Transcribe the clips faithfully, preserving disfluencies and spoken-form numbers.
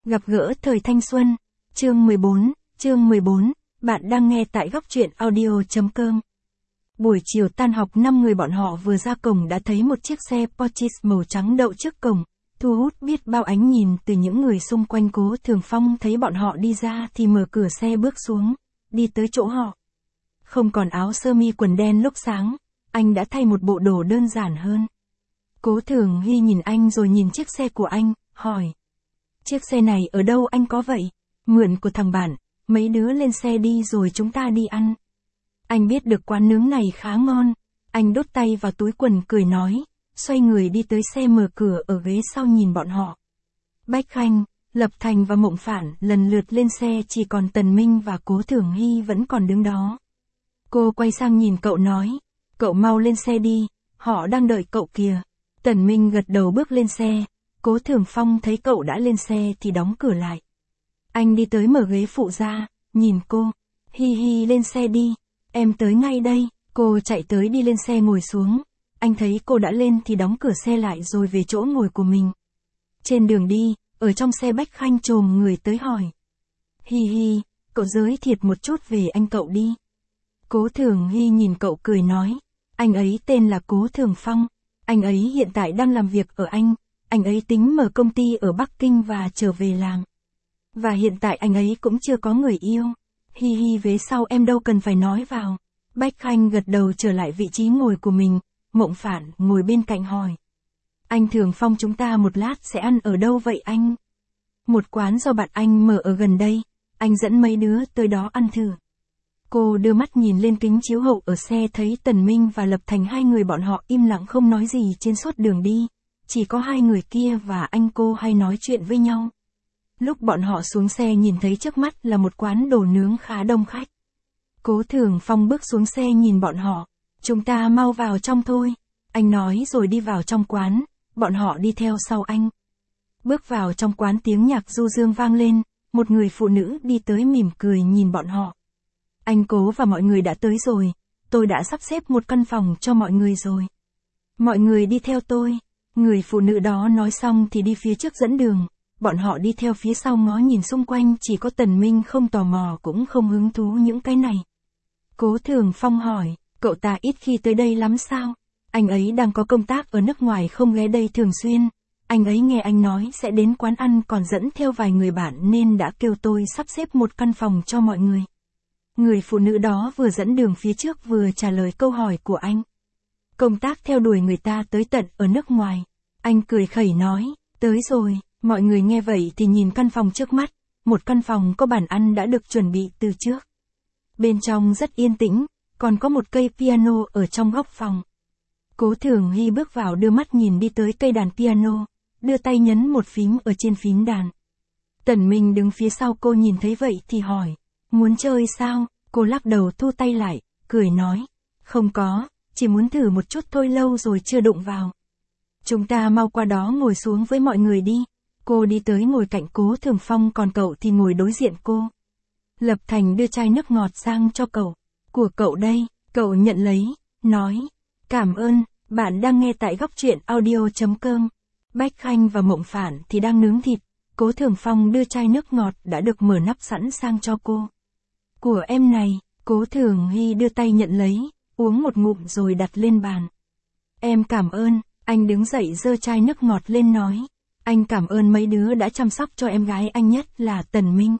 Gặp gỡ thời thanh xuân, chương mười bốn, chương mười bốn, bạn đang nghe tại góc truyện audio.com. Buổi chiều tan học năm người bọn họ vừa ra cổng đã thấy một chiếc xe Porsche màu trắng đậu trước cổng, thu hút biết bao ánh nhìn từ những người xung quanh. Cố Thường Phong thấy bọn họ đi ra thì mở cửa xe bước xuống, đi tới chỗ họ. Không còn áo sơ mi quần đen lúc sáng, anh đã thay một bộ đồ đơn giản hơn. Cố Thường Hy nhìn anh rồi nhìn chiếc xe của anh, hỏi. Chiếc xe này ở đâu anh có vậy? Mượn của thằng bạn, mấy đứa lên xe đi rồi chúng ta đi ăn. Anh biết được quán nướng này khá ngon, anh đút tay vào túi quần cười nói, xoay người đi tới xe mở cửa ở ghế sau nhìn bọn họ. Bách Khanh, Lập Thành và Mộng Phản lần lượt lên xe, chỉ còn Tần Minh và Cố Thường Hy vẫn còn đứng đó. Cô quay sang nhìn cậu nói, cậu mau lên xe đi, họ đang đợi cậu kìa. Tần Minh gật đầu bước lên xe. Cố Thường Phong thấy cậu đã lên xe thì đóng cửa lại. Anh đi tới mở ghế phụ ra, nhìn cô. Hi hi lên xe đi, em tới ngay đây. Cô chạy tới đi lên xe ngồi xuống. Anh thấy cô đã lên thì đóng cửa xe lại rồi về chỗ ngồi của mình. Trên đường đi, ở trong xe Bách Khanh chồm người tới hỏi. Hi hi, cậu giới thiệu một chút về anh cậu đi. Cố Thường Hy nhìn cậu cười nói. Anh ấy tên là Cố Thường Phong. Anh ấy hiện tại đang làm việc ở Anh. Anh ấy tính mở công ty ở Bắc Kinh và trở về làm. Và hiện tại anh ấy cũng chưa có người yêu. Hi hi vế sau em đâu cần phải nói vào. Bách Khanh gật đầu trở lại vị trí ngồi của mình. Mộng Phản ngồi bên cạnh hỏi. Anh Thường Phong chúng ta một lát sẽ ăn ở đâu vậy anh? Một quán do bạn anh mở ở gần đây. Anh dẫn mấy đứa tới đó ăn thử. Cô đưa mắt nhìn lên kính chiếu hậu ở xe thấy Tần Minh và Lập Thành hai người bọn họ im lặng không nói gì trên suốt đường đi. Chỉ có hai người kia và anh cô hay nói chuyện với nhau. Lúc bọn họ xuống xe nhìn thấy trước mắt là một quán đồ nướng khá đông khách. Cố Thường Phong bước xuống xe nhìn bọn họ. Chúng ta mau vào trong thôi. Anh nói rồi đi vào trong quán. Bọn họ đi theo sau anh. Bước vào trong quán tiếng nhạc du dương vang lên. Một người phụ nữ đi tới mỉm cười nhìn bọn họ. Anh Cố và mọi người đã tới rồi. Tôi đã sắp xếp một căn phòng cho mọi người rồi. Mọi người đi theo tôi. Người phụ nữ đó nói xong thì đi phía trước dẫn đường, bọn họ đi theo phía sau ngó nhìn xung quanh, chỉ có Tần Minh không tò mò cũng không hứng thú những cái này. Cố Thường Phong hỏi, cậu ta ít khi tới đây lắm sao? Anh ấy đang có công tác ở nước ngoài không ghé đây thường xuyên, anh ấy nghe anh nói sẽ đến quán ăn còn dẫn theo vài người bạn nên đã kêu tôi sắp xếp một căn phòng cho mọi người. Người phụ nữ đó vừa dẫn đường phía trước vừa trả lời câu hỏi của anh. Công tác theo đuổi người ta tới tận ở nước ngoài. Anh cười khẩy nói, tới rồi. Mọi người nghe vậy thì nhìn căn phòng trước mắt. Một căn phòng có bàn ăn đã được chuẩn bị từ trước. Bên trong rất yên tĩnh, còn có một cây piano ở trong góc phòng. Cố Thường Hy bước vào đưa mắt nhìn đi tới cây đàn piano, đưa tay nhấn một phím ở trên phím đàn. Tần Minh đứng phía sau cô nhìn thấy vậy thì hỏi, muốn chơi sao? Cô lắc đầu thu tay lại, cười nói, không có. Chỉ muốn thử một chút thôi, lâu rồi chưa đụng vào. Chúng ta mau qua đó ngồi xuống với mọi người đi. Cô đi tới ngồi cạnh Cố Thường Phong còn cậu thì ngồi đối diện cô. Lập Thành đưa chai nước ngọt sang cho cậu. Của cậu đây, cậu nhận lấy, nói. Cảm ơn, bạn đang nghe tại góc truyện audio.com. Bách Khanh và Mộng Phản thì đang nướng thịt. Cố Thường Phong đưa chai nước ngọt đã được mở nắp sẵn sang cho cô. Của em này, Cố Thường Hy đưa tay nhận lấy. Uống một ngụm rồi đặt lên bàn. Em cảm ơn, anh đứng dậy giơ chai nước ngọt lên nói. Anh cảm ơn mấy đứa đã chăm sóc cho em gái anh, nhất là Tần Minh.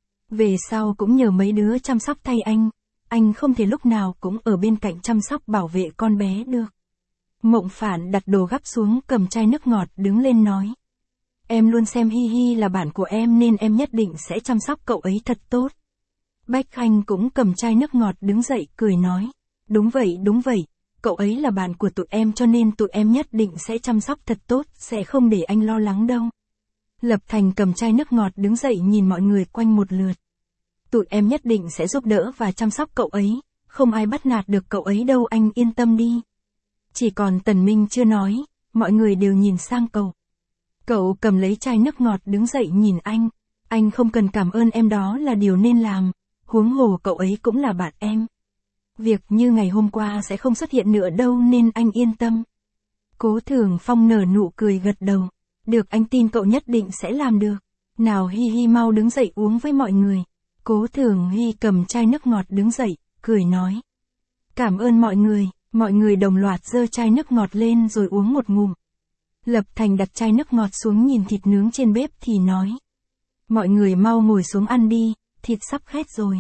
Về sau cũng nhờ mấy đứa chăm sóc thay anh. Anh không thể lúc nào cũng ở bên cạnh chăm sóc bảo vệ con bé được. Mộng Phản đặt đồ gắp xuống cầm chai nước ngọt đứng lên nói. Em luôn xem Hi Hi là bạn của em nên em nhất định sẽ chăm sóc cậu ấy thật tốt. Bách Khanh cũng cầm chai nước ngọt đứng dậy cười nói. Đúng vậy, đúng vậy, cậu ấy là bạn của tụi em cho nên tụi em nhất định sẽ chăm sóc thật tốt, sẽ không để anh lo lắng đâu. Lập Thành cầm chai nước ngọt đứng dậy nhìn mọi người quanh một lượt. Tụi em nhất định sẽ giúp đỡ và chăm sóc cậu ấy, không ai bắt nạt được cậu ấy đâu, anh yên tâm đi. Chỉ còn Tần Minh chưa nói, mọi người đều nhìn sang cậu. Cậu cầm lấy chai nước ngọt đứng dậy nhìn anh, anh không cần cảm ơn em, đó là điều nên làm, huống hồ cậu ấy cũng là bạn em. Việc như ngày hôm qua sẽ không xuất hiện nữa đâu nên anh yên tâm. Cố Thường Phong nở nụ cười gật đầu. Được, anh tin cậu nhất định sẽ làm được. Nào Hi Hi mau đứng dậy uống với mọi người. Cố Thường Hy cầm chai nước ngọt đứng dậy, cười nói. Cảm ơn mọi người, mọi người đồng loạt giơ chai nước ngọt lên rồi uống một ngụm. Lập Thành đặt chai nước ngọt xuống nhìn thịt nướng trên bếp thì nói. Mọi người mau ngồi xuống ăn đi, thịt sắp hết rồi.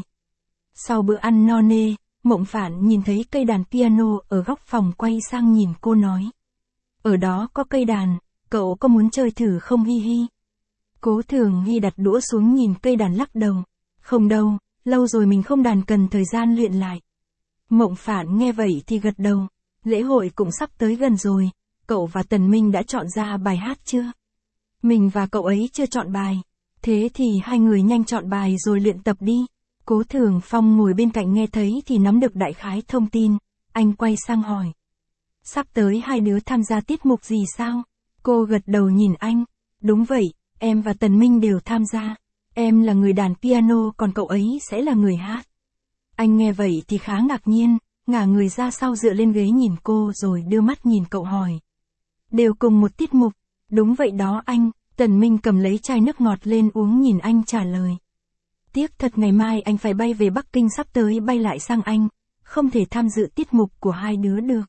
Sau bữa ăn no nê, Mộng Phản nhìn thấy cây đàn piano ở góc phòng quay sang nhìn cô nói. Ở đó có cây đàn, cậu có muốn chơi thử không Hi Hi? Cố Thường Hy đặt đũa xuống nhìn cây đàn lắc đầu. Không đâu, lâu rồi mình không đàn cần thời gian luyện lại. Mộng Phản nghe vậy thì gật đầu. Lễ hội cũng sắp tới gần rồi, cậu và Tần Minh đã chọn ra bài hát chưa? Mình và cậu ấy chưa chọn bài. Thế thì hai người nhanh chọn bài rồi luyện tập đi. Cố Thường Phong ngồi bên cạnh nghe thấy thì nắm được đại khái thông tin. Anh quay sang hỏi. Sắp tới hai đứa tham gia tiết mục gì sao? Cô gật đầu nhìn anh. Đúng vậy, em và Tần Minh đều tham gia. Em là người đàn piano còn cậu ấy sẽ là người hát. Anh nghe vậy thì khá ngạc nhiên, ngả người ra sau dựa lên ghế nhìn cô rồi đưa mắt nhìn cậu hỏi. Đều cùng một tiết mục. Đúng vậy đó anh. Tần Minh cầm lấy chai nước ngọt lên uống nhìn anh trả lời. Tiếc thật ngày mai anh phải bay về Bắc Kinh sắp tới bay lại sang Anh, không thể tham dự tiết mục của hai đứa được.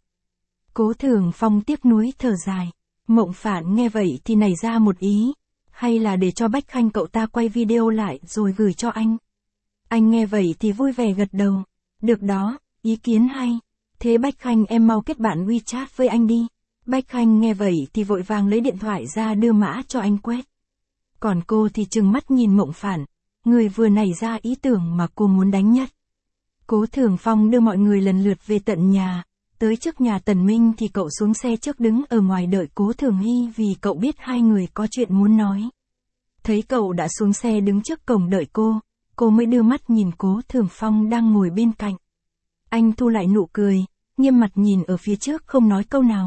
Cố Thường Phong tiếc nuối thở dài. Mộng Phản nghe vậy thì nảy ra một ý. Hay là để cho Bách Khanh cậu ta quay video lại rồi gửi cho anh. Anh nghe vậy thì vui vẻ gật đầu. Được đó, ý kiến hay. Thế Bách Khanh em mau kết bạn WeChat với anh đi. Bách Khanh nghe vậy thì vội vàng lấy điện thoại ra đưa mã cho anh quét. Còn cô thì trừng mắt nhìn Mộng Phản. Người vừa nảy ra ý tưởng mà cô muốn đánh nhất. Cố Thường Phong đưa mọi người lần lượt về tận nhà. Tới trước nhà Tần Minh thì cậu xuống xe trước đứng ở ngoài đợi Cố Thường Hy vì cậu biết hai người có chuyện muốn nói. Thấy cậu đã xuống xe đứng trước cổng đợi cô, cô mới đưa mắt nhìn Cố Thường Phong đang ngồi bên cạnh. Anh thu lại nụ cười, nghiêm mặt nhìn ở phía trước không nói câu nào.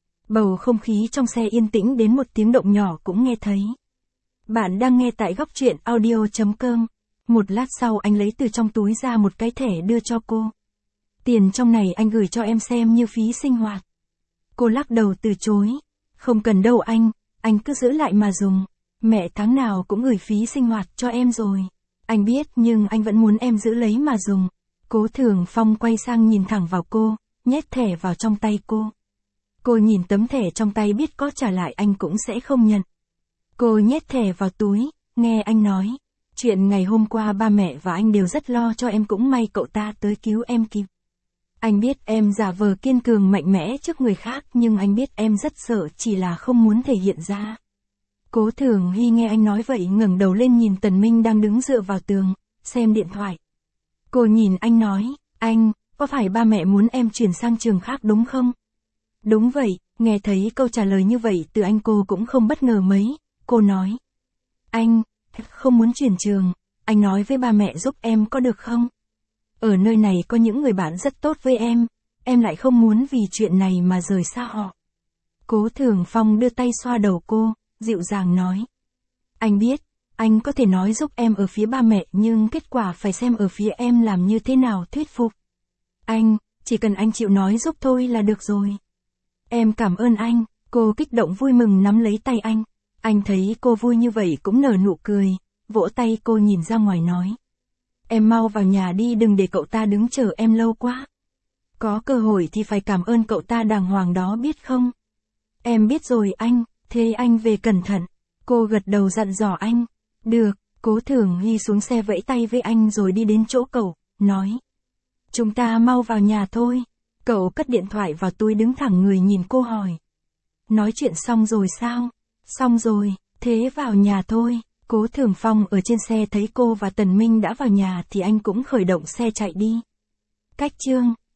Bầu không khí trong xe yên tĩnh đến một tiếng động nhỏ cũng nghe thấy. Bạn đang nghe tại góc truyện audio chấm com. Một lát sau anh lấy từ trong túi ra một cái thẻ đưa cho cô. Tiền trong này anh gửi cho em xem như phí sinh hoạt. Cô lắc đầu từ chối. Không cần đâu anh, anh cứ giữ lại mà dùng. Mẹ tháng nào cũng gửi phí sinh hoạt cho em rồi. Anh biết nhưng anh vẫn muốn em giữ lấy mà dùng. Cố Thường Phong quay sang nhìn thẳng vào cô, nhét thẻ vào trong tay cô. Cô nhìn tấm thẻ trong tay biết có trả lại anh cũng sẽ không nhận. Cô nhét thẻ vào túi, nghe anh nói. Chuyện ngày hôm qua ba mẹ và anh đều rất lo cho em cũng may cậu ta tới cứu em kịp. Anh biết em giả vờ kiên cường mạnh mẽ trước người khác nhưng anh biết em rất sợ chỉ là không muốn thể hiện ra. Cố Thường Hy nghe anh nói vậy ngẩng đầu lên nhìn Tần Minh đang đứng dựa vào tường, xem điện thoại. Cô nhìn anh nói, anh, có phải ba mẹ muốn em chuyển sang trường khác đúng không? Đúng vậy, nghe thấy câu trả lời như vậy từ anh cô cũng không bất ngờ mấy, cô nói. Anh, không muốn chuyển trường, anh nói với ba mẹ giúp em có được không? Ở nơi này có những người bạn rất tốt với em, em lại không muốn vì chuyện này mà rời xa họ. Cố Thường Phong đưa tay xoa đầu cô, dịu dàng nói. Anh biết, anh có thể nói giúp em ở phía ba mẹ nhưng kết quả phải xem ở phía em làm như thế nào thuyết phục. Anh, chỉ cần anh chịu nói giúp thôi là được rồi. Em cảm ơn anh, cô kích động vui mừng nắm lấy tay anh. Anh thấy cô vui như vậy cũng nở nụ cười, vỗ tay cô nhìn ra ngoài nói. Em mau vào nhà đi đừng để cậu ta đứng chờ em lâu quá. Có cơ hội thì phải cảm ơn cậu ta đàng hoàng đó biết không? Em biết rồi anh, thế anh về cẩn thận. Cô gật đầu dặn dò anh. Được, Cố Thường Hy xuống xe vẫy tay với anh rồi đi đến chỗ cậu, nói. Chúng ta mau vào nhà thôi. Cậu cất điện thoại vào túi đứng thẳng người nhìn cô hỏi. Nói chuyện xong rồi sao? Xong rồi, thế vào nhà thôi. Cố Thường Phong ở trên xe thấy cô và Tần Minh đã vào nhà thì anh cũng khởi động xe chạy đi. Cách chương